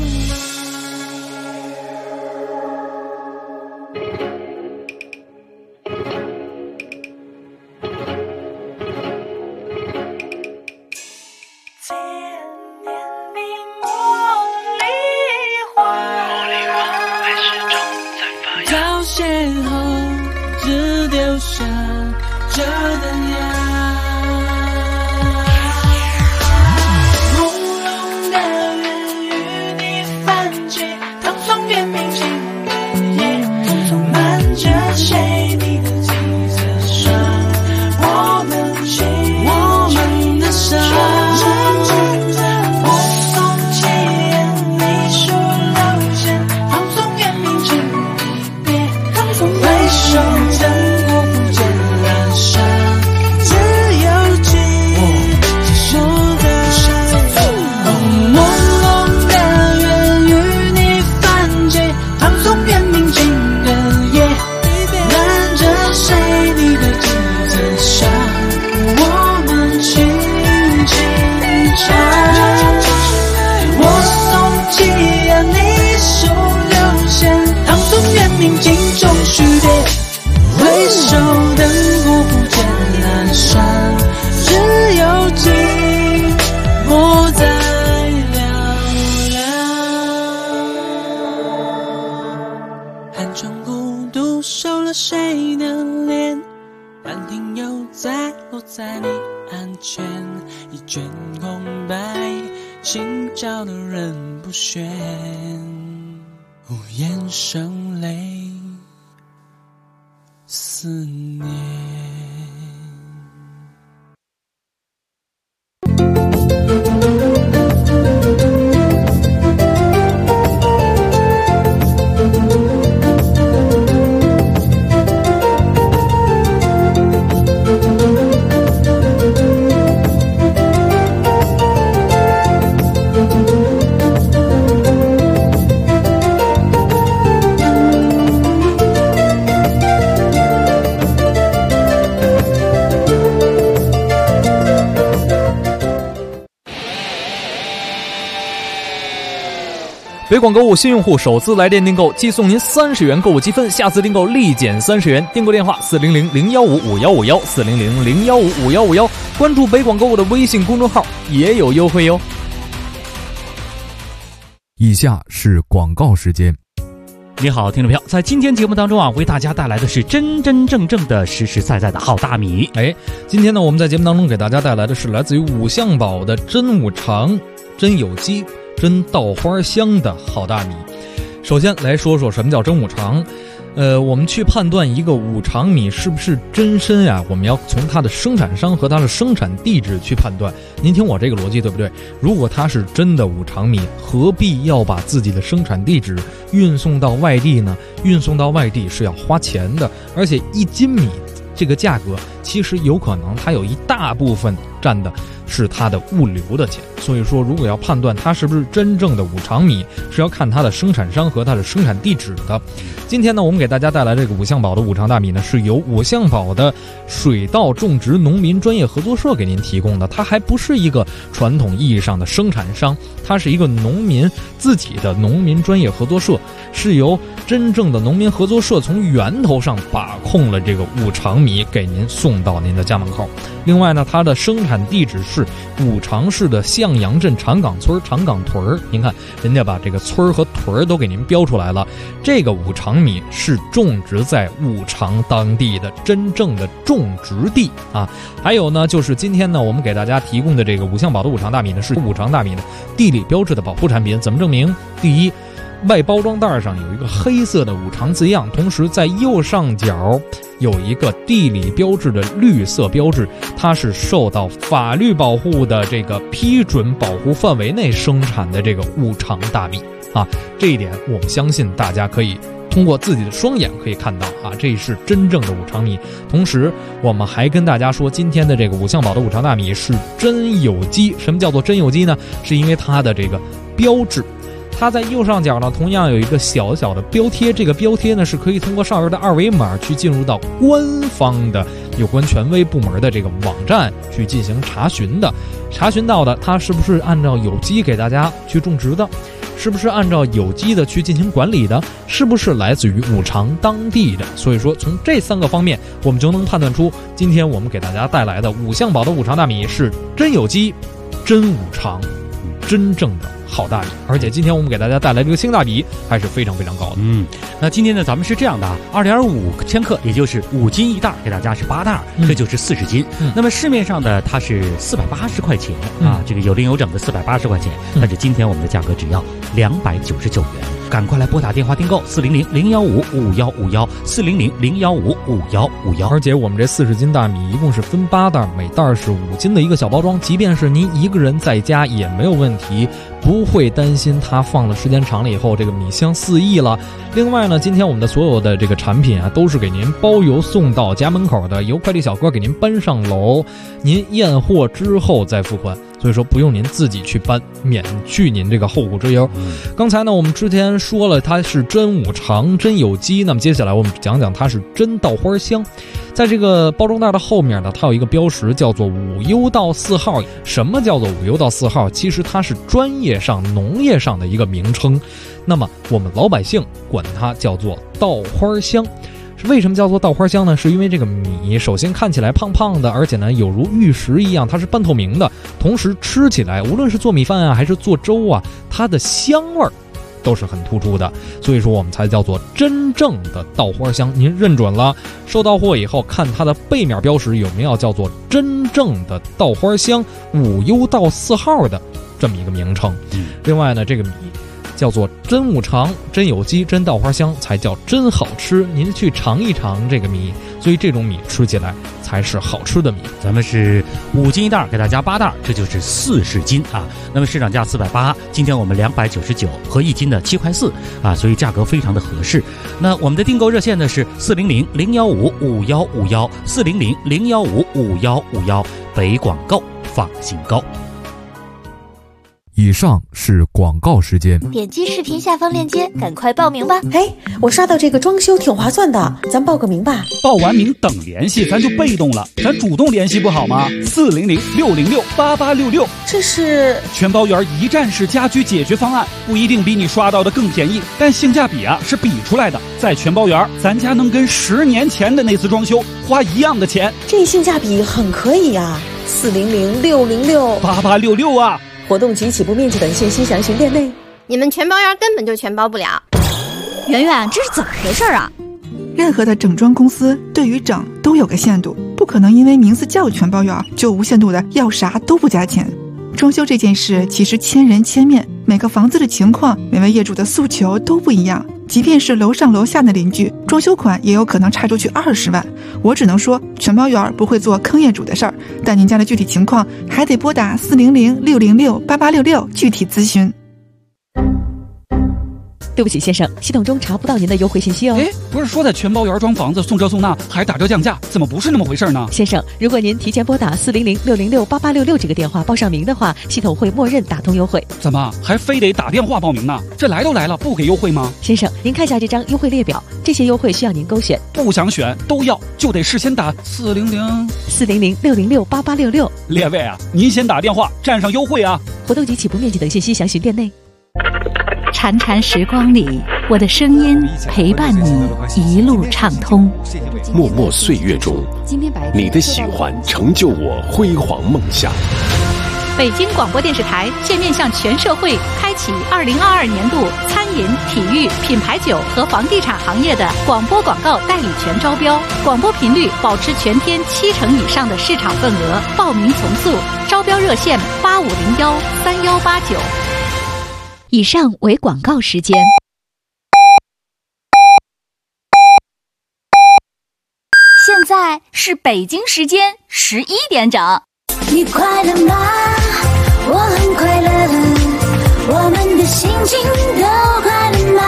千年明茉莉花，还始终在发芽，早邂逅只丢下这灯芽，朦胧的缘与你泛起，唐宋元明清的夜，漫着谁你的几层伤，我们的伤，我送起你数流线，唐宋元明清一别，回首灯火不见阑珊，只有寂寞在朦胧的缘与你泛起，唐宋元明清的夜，漫着谁你的几层伤，我们轻轻唱，我送起你数流线，唐宋元明清中续别，回首灯火不见阑珊，只有寂寞在嘹亮。暗中孤独收了谁的脸，兰亭又在落在你案前，一卷空白，寻找的人不选，无言声泪思念。 北广购物新用户首次来电订购即送您30元购物积分，下次订购立减30元。订购电话400-015-5151，400-015-5151，关注北广购物的微信公众号也有优惠哟。 以下是广告时间。 你好，听众朋友，在今天节目当中啊，为大家带来的是真真正正的实实在在的好大米。 今天呢，我们在节目当中给大家带来的是来自于五香宝的真五常、真有机、真稻花香的好大米。首先来说说什么叫真五常。我们去判断一个五常米是不是真参呀，我们要从它的生产商和它的生产地址去判断。您听我这个逻辑对不对？如果它是真的五常米，何必要把自己的生产地址运送到外地呢？运送到外地是要花钱的，而且1斤米这个价格其实有可能它有一大部分占的是它的物流的钱。所以说如果要判断它是不是真正的五常米，是要看它的生产商和它的生产地址的。今天呢，我们给大家带来这个五香宝的五常大米呢，是由五香宝的水稻种植农民专业合作社给您提供的。它还不是一个传统意义上的生产商，它是一个农民自己的农民专业合作社，是由真正的农民合作社从源头上把控了这个五常米，给您送到您的家门口。另外呢，它的生产地址是五常市的向阳镇长岗村长岗屯。您看人家把这个村和屯都给您标出来了，这个五常米是种植在五常当地的真正的种植地啊。还有呢，就是今天呢我们给大家提供的这个五香宝的五常大米呢，是五常大米的地理标志的保护产品。怎么证明？第一，外包装袋上有一个黑色的五常字样，同时在右上角有一个地理标志的绿色标志，它是受到法律保护的这个批准保护范围内生产的这个五常大米啊。这一点我们相信大家可以通过自己的双眼可以看到啊，这是真正的五常米。同时我们还跟大家说，今天的这个五香宝的五常大米是真有机。什么叫做真有机呢？是因为它的这个标志，它在右上角呢，同样有一个小小的标贴，这个标贴呢是可以通过上面的2维码去进入到官方的有关权威部门的这个网站去进行查询的。查询到的它是不是按照有机给大家去种植的，是不是按照有机的去进行管理的，是不是来自于五常当地的。所以说从这3个方面我们就能判断出今天我们给大家带来的五香宝的五常大米是真有机、真五常、真正的好大米。而且今天我们给大家带来这个性价比还是非常非常高的。 那今天呢咱们是这样的啊，2.5千克，也就是5斤一袋，给大家是8袋，这就是40斤。那么市面上的它是480块钱啊，这个有零有整的480块钱，但是今天我们的价格只要299元。赶快来拨打电话订购400-015-5151，400-015-5151。 而且我们这40斤大米一共是分8袋，每袋是5斤的一个小包装，即便是您一个人在家也没有问题，不会担心它放了时间长了以后这个米香四溢了。另外呢，今天我们的所有的这个产品啊，都是给您包邮送到家门口的，由快递小哥给您搬上楼，您验货之后再付款。所以说不用您自己去搬，免去您这个后顾之忧。刚才呢我们之前说了它是真五常、真有机，那么接下来我们讲讲它是真稻花香。在这个包装袋的后面呢，它有一个标识叫做5优稻4号。什么叫做5优稻4号？其实它是专业上农业上的一个名称，那么我们老百姓管它叫做稻花香。为什么叫做稻花香呢？是因为这个米首先看起来胖胖的，而且呢有如玉石一样，它是半透明的，同时吃起来无论是做米饭啊还是做粥啊，它的香味儿都是很突出的，所以说我们才叫做真正的稻花香。您认准了，收到货以后看它的背面标识有没有叫做真正的稻花香5优稻4号的这么一个名称。另外呢，这个米叫做真五常、真有机、真稻花香，才叫真好吃。您去尝一尝这个米，所以这种米吃起来才是好吃的米。 咱们是5斤一袋，给大家8袋，这就是40斤啊。那么市场价480，今天我们299，合1斤的7块4啊，所以价格非常的合适。那我们的订购热线呢是400-015-5151，400-015-5151，北广购放心购。 以上是广告时间。 点击视频下方链接，赶快报名吧！ 哎，我刷到这个装修挺划算的，咱报个名吧。 报完名等联系，咱就被动了，咱主动联系不好吗？400-606-8866， 这是全包圆一站式家居解决方案，不一定比你刷到的更便宜，但性价比啊是比出来的。在全包圆，咱家能跟10年前的那次装修花一样的钱， 这性价比很可以呀。400-606-8866 啊！ 活动及起步面积等信息详询店内。 你们全包圆根本就全包不了。 圆圆，这是怎么回事啊？ 任何的整装公司对于整都有个限度，不可能因为名字叫全包圆就无限度的要啥都不加钱。装修这件事其实千人千面，每个房子的情况，每位业主的诉求都不一样。即便是楼上楼下的邻居，装修款也有可能差出去20万。我只能说，全包圆不会做坑业主的事儿，但您家的具体情况还得拨打400-606-8866具体咨询。 对不起，先生，系统中查不到您的优惠信息哦。 哎，不是说在全包圆装房子送这送那还打折降价，怎么不是那么回事呢？ 先生，如果您提前拨打400-606-8866这个电话报上名的话，系统会默认打通优惠。 怎么还非得打电话报名呢？这来都来了，不给优惠吗？ 先生，您看一下这张优惠列表，这些优惠需要您勾选。 不想选都要，就得事先打 400-606-8866。 列位啊，您先打电话占上优惠啊！ 活动及起步面积等信息详询店内。 潺潺时光里，我的声音陪伴你一路畅通。 默默岁月中，你的喜欢成就我辉煌梦想。 北京广播电视台现面向全社会开启2022年度餐饮、体育、品牌酒和房地产行业的广播广告代理权招标，广播频率保持全天70%以上的市场份额，报名从速，招标热线8501-3189。 以上为广告时间。 现在是北京时间11点整。你快乐吗？我很快乐，我们的心情都快乐吗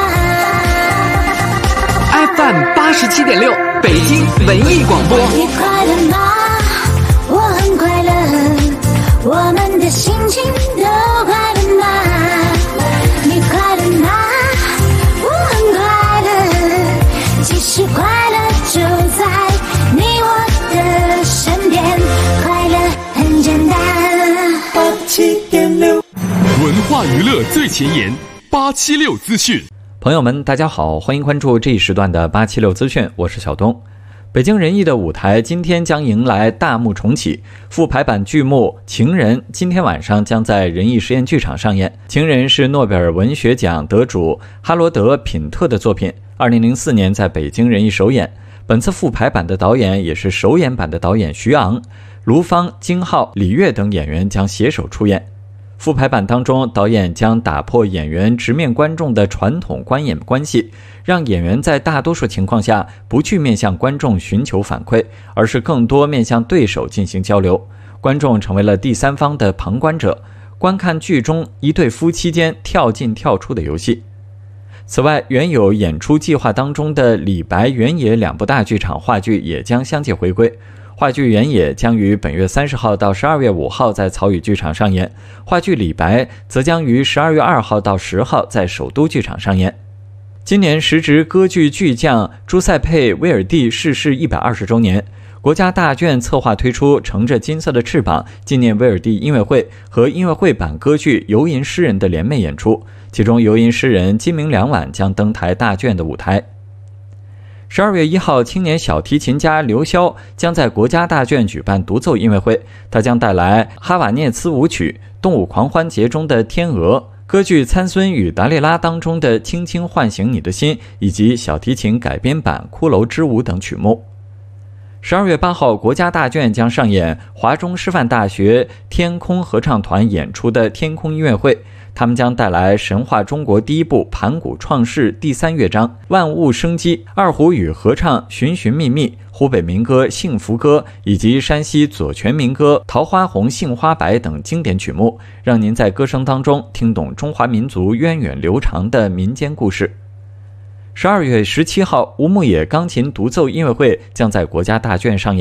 ？FM 87.6，北京文艺广播。 你快乐吗？我很快乐，我们的心情都快乐吗？你快乐吗？我很快乐，其实快乐就在你我的身边，快乐很简单。87.6， 文化娱乐最前沿，876资讯。 朋友们，大家好，欢迎关注这一时段的876资讯，我是小东。北京人艺的舞台今天将迎来大幕重启，复排版剧目《情人》今天晚上将在人艺实验剧场上演。《情人》是诺贝尔文学奖得主哈罗德·品特的作品，2004年在北京人艺首演。本次复排版的导演也是首演版的导演徐昂，卢芳、金浩、李悦等演员将携手出演。复排版当中，导演将打破演员直面观众的传统观演关系，让演员在大多数情况下不去面向观众寻求反馈，而是更多面向对手进行交流。观众成为了第三方的旁观者，观看剧中一对夫妻间跳进跳出的游戏。此外，原有演出计划当中的李白、原野两部大剧场话剧也将相继回归。话剧《原野》将于本月30号到12月5号在草语剧场上演，话剧《李白》则将于12月2号到10号在首都剧场上演。今年时值歌剧巨匠朱塞佩·威尔第逝世120周年，国家大剧策划推出乘着金色的翅膀纪念威尔第音乐会和音乐会版歌剧《游吟诗人》的联袂演出，其中游吟诗人今明两晚将登台大剧的舞台。12月1号，青年小提琴家刘潇将在国家大剧举办独奏音乐会，他将带来哈瓦涅茨舞曲、动物狂欢节中的天鹅、歌剧参孙与达列拉当中的轻轻唤醒你的心，以及小提琴改编版骷髅之舞等曲目。12月8号，国家大剧将上演华中师范大学天空合唱团演出的天空音乐会，他们将带来神话中国第一部盘古创世第3乐章万物生机、二胡与合唱寻寻觅觅、湖北民歌幸福歌以及山西左权民歌桃花红杏花白等经典曲目，让您在歌声当中听懂中华民族源远流长的民间故事。12月17号，吴牧野钢琴独奏音乐会将在国家大剧上演，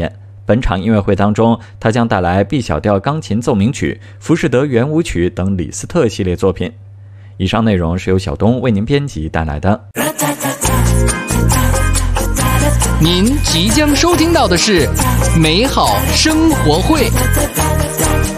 本场音乐会当中，他将带来 B 小调钢琴奏鸣曲、浮士德圆舞曲等李斯特系列作品。以上内容是由小东为您编辑带来的。 您即将收听到的是美好生活会。